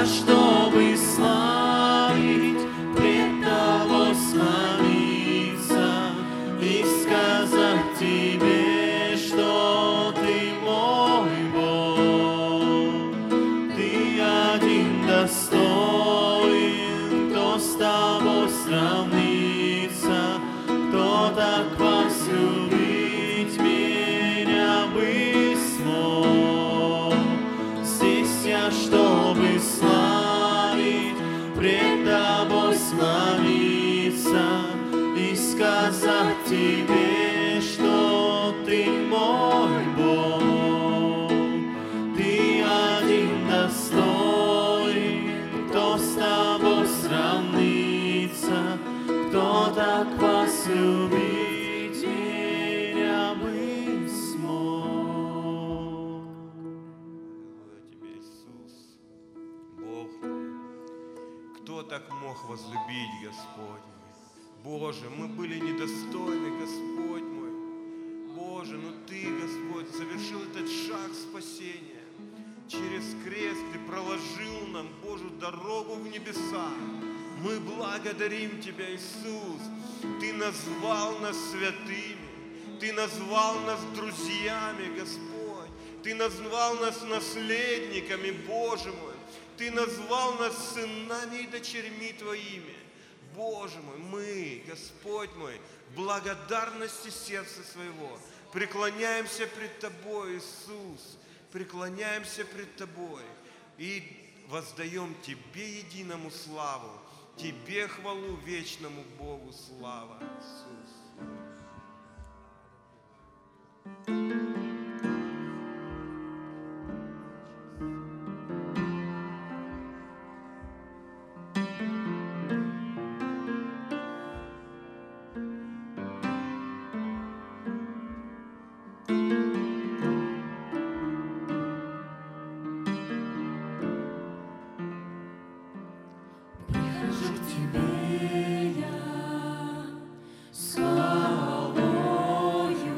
чтобы славить, пред Тобой склониться и сказать Тебе, что Ты мой Бог. Ты один достоин, кто с Тобой сравнится, кто так возлюбить меня бы смог. Здесь я, чтобы славить, пред Тобой склониться и сказать Тебе, что Ты мой Бог. Ты один достоин, кто с Тобой сравнится, кто так возлюбить меня бы смог. Слава Тебе, Иисус, Бог мой. Кто так мог возлюбить, Господь мой? Боже, мы были недостойны, Господь мой. Боже, но Ты, Господь, совершил этот шаг спасения. Через крест Ты проложил нам Божью дорогу в небеса. Мы благодарим Тебя, Иисус. Ты назвал нас святыми. Ты назвал нас друзьями, Господь. Ты назвал нас наследниками, Боже мой. Ты назвал нас сынами и дочерьми Твоими. Боже мой, мы, Господь мой, в благодарности сердца своего преклоняемся пред Тобой, Иисус. Преклоняемся пред Тобой и воздаем Тебе единому славу, Тебе хвалу, вечному Богу слава, Иисус. Прихожу к Тебе я с хвалою,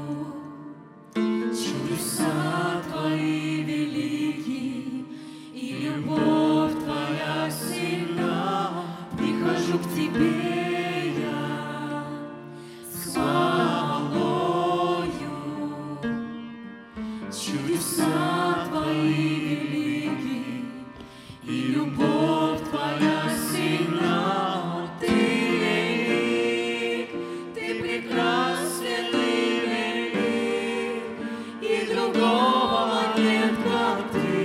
чудеса Твои велики, и любовь Твоя сильна. Прихожу к Тебе я с хвалою, чудеса Твои велики, и любовь Твоя сильна. Ты велик, Ты прекрасен и велик, и другого нет, как Ты.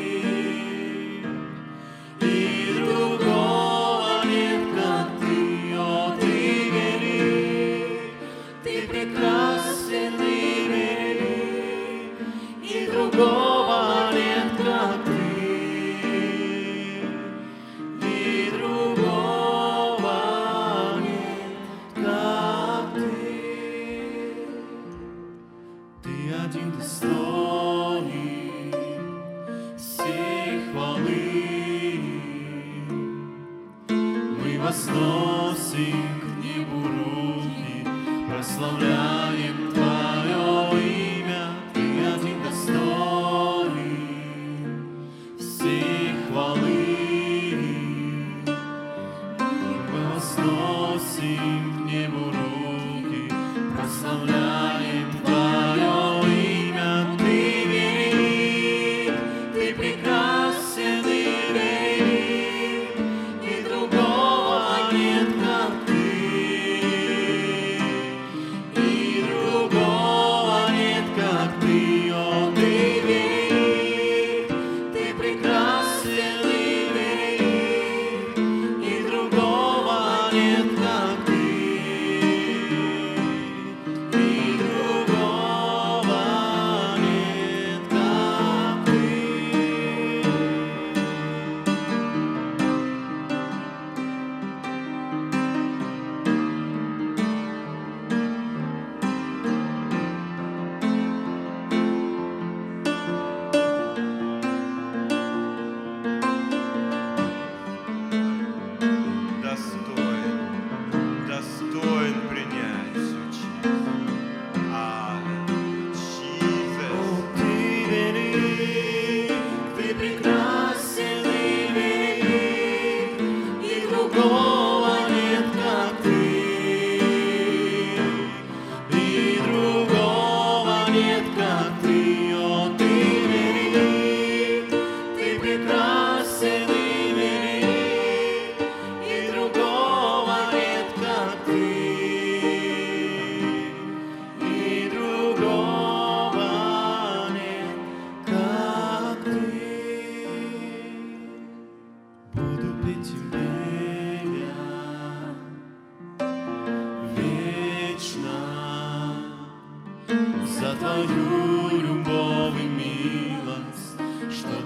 И другого нет, как Ты. О, Ты велик, Ты прекрасен и велик, и другого нет, как Ты. И другого нет, как Ты. Ты один достоин всей хвалы. Мы возносим к небу руки, прославляем Твое имя. Ты один достоин всей хвалы. Мы возносим к небу руки, прославляем Твое имя. Ты велик, Ты прекрасен и велик, и другого нет, как Ты. И другого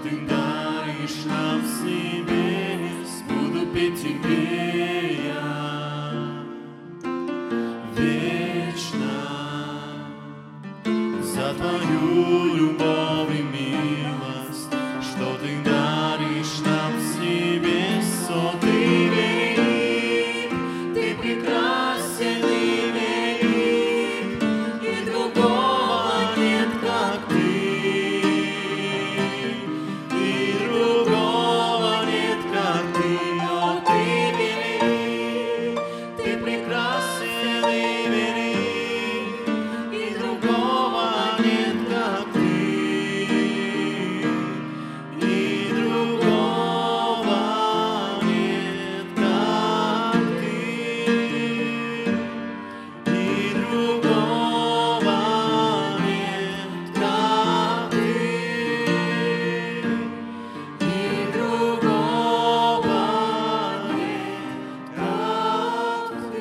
Ты даришь нам с небес, буду петь Тебе я вечно за Твою любовь и милость, что Ты даришь нам с небес. О, Ты велик, Ты прекрасен и велик, и другого нет, как Ты, и другого нет, как Ты. О, Ты велик, Ты прекрасен и велик, и другого нет, как Ты, и другого нет, как Ты, и другого нет, как Ты, и другого нет, как Ты.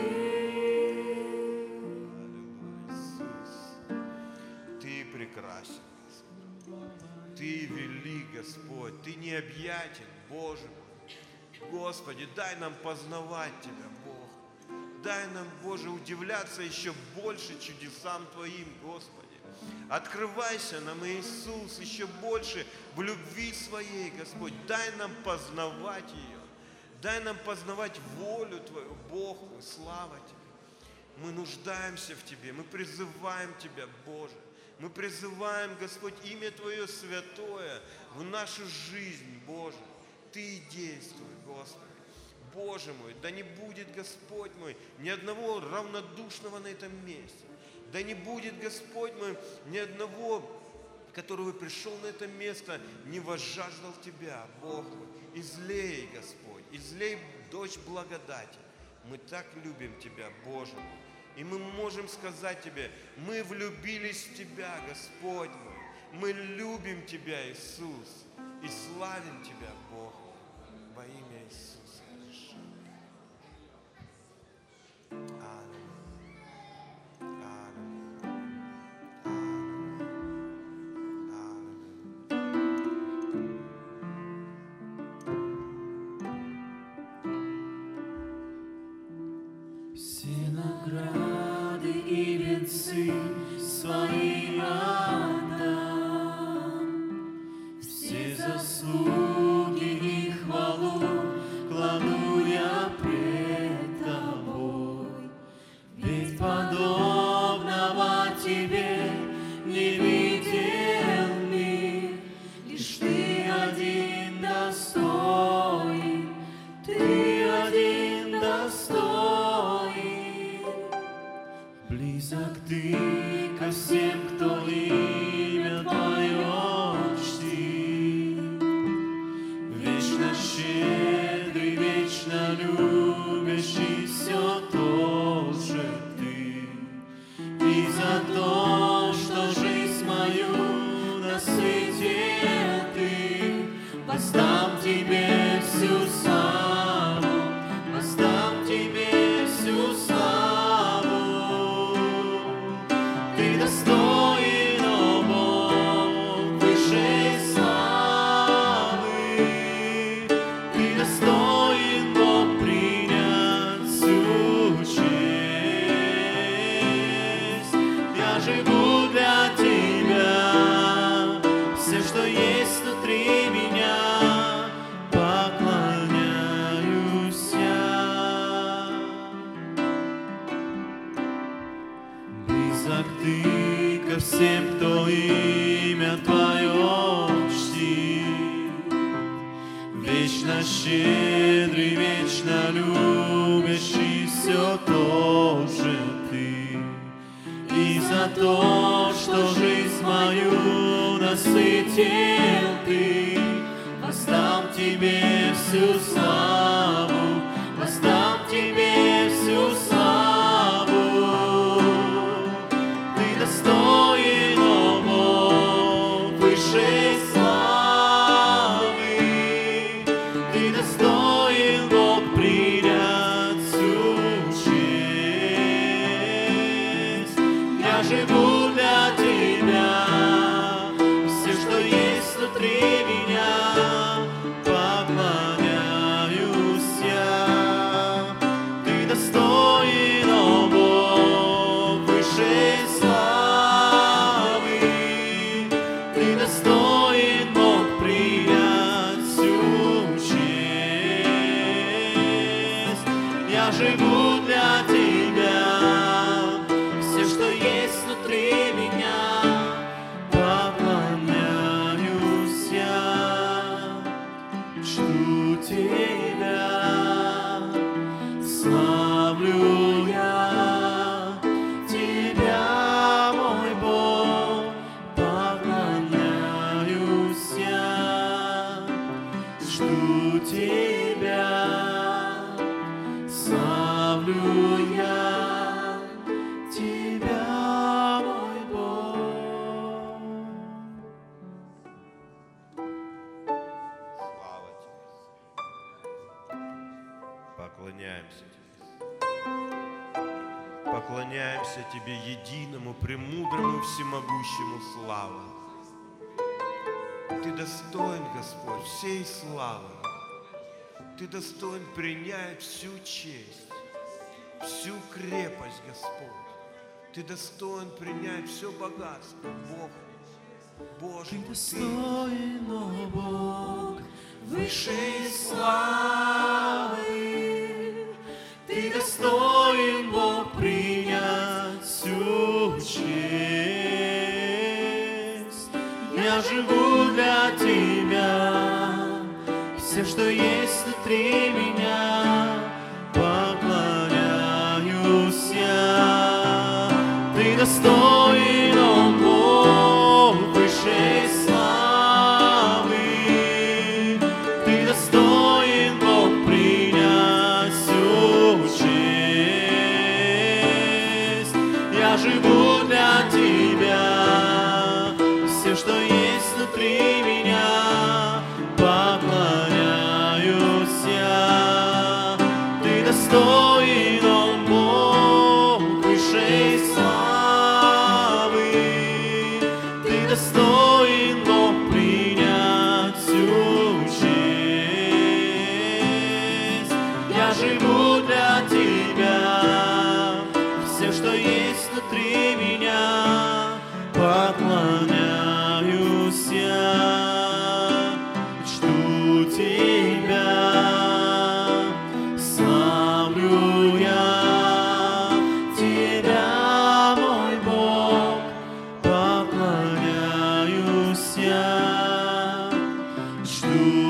Иисус, Ты прекрасен, Господь. Ты велик, Господь. Ты необъятен, Боже мой. Господи, дай нам познавать Тебя, Бог. Дай нам, Боже, удивляться еще больше чудесам Твоим, Господи. Открывайся нам, Иисус, еще больше в любви Своей, Господь. Дай нам познавать ее. Дай нам познавать волю Твою, Бог мой, слава Тебе. Мы нуждаемся в Тебе, мы призываем Тебя, Боже. Мы призываем, Господь, имя Твое святое в нашу жизнь, Боже. Ты действуй, Господи. Боже мой, да не будет, Господь мой, ни одного равнодушного на этом месте. Да не будет, Господь мой, ни одного, который пришел на это место, не возжаждал Тебя, Бог мой. Излей, Господь, излей, дочь благодати. Мы так любим Тебя, Боже мой. И мы можем сказать Тебе, мы влюбились в Тебя, Господь мой. Мы любим Тебя, Иисус, и славим Тебя, Бог мой, во имя Иисуса. Аминь. Аминь. Все награды и венцы свои отдам, все заслуги и хвалу кладу я пред Тобой. Ведь подобного Тебе не видел мир, лишь Ты один достоин, Ты один достоин. Близок Ты ко всем, кто имя Твое чтит, вечно щедрый, вечно любящий, все тот же Ты. И за то, что жизнь мою насытил Ты, воздам Тебе всю славу, воздам Тебе всю славу. Ты достоин, о Бог, высшей славы. Ты достоин, Бог, принять всю честь. Я живу для Тебя, все, что есть внутри меня, поклоняюсь я. Близок Ты ко всем, кто имя Твое чтит, вечно щедрый, вечно любящий, все тот же Ты. И за то, что жизнь мою насытил Ты, воздам Тебе всю славу, воздам Тебе всю славу. Ты достоин, о Бог, высшей славы. Ты достоин, Бог, принять всю честь. Я живу для Тебя, все, что есть внутри Тебя, славлю я Тебя, мой Бог. Слава Тебе. Поклоняемся Тебе. Поклоняемся Тебе, единому, премудрому, всемогущему. Слава. Ты достоин, Господь, всей славы. Ты достоин принять всю честь, всю крепость, Господь. Ты достоин принять все богатство, Бог. Боже, Ты мой, достоин, о Бог, высшей славы. Ты достоин, Бог, принять всю честь. Я живу для Тебя, все, что есть внутри меня, поклоняюсь я. Ты достоин, о Бог, высшей славы. Ты достоин, Бог, принять всю честь. Я живу для Тебя, все, что есть внутри меня, поклоняюсь я. Ты достоин, о Бог, высшей славы. Ты достоин, Бог, принять всю честь. Я живу для Тебя, все, что есть внутри меня, поклоняюсь я. Чту Тебя, славлю я Тебя, мой Бог, поклоняюсь я. Жду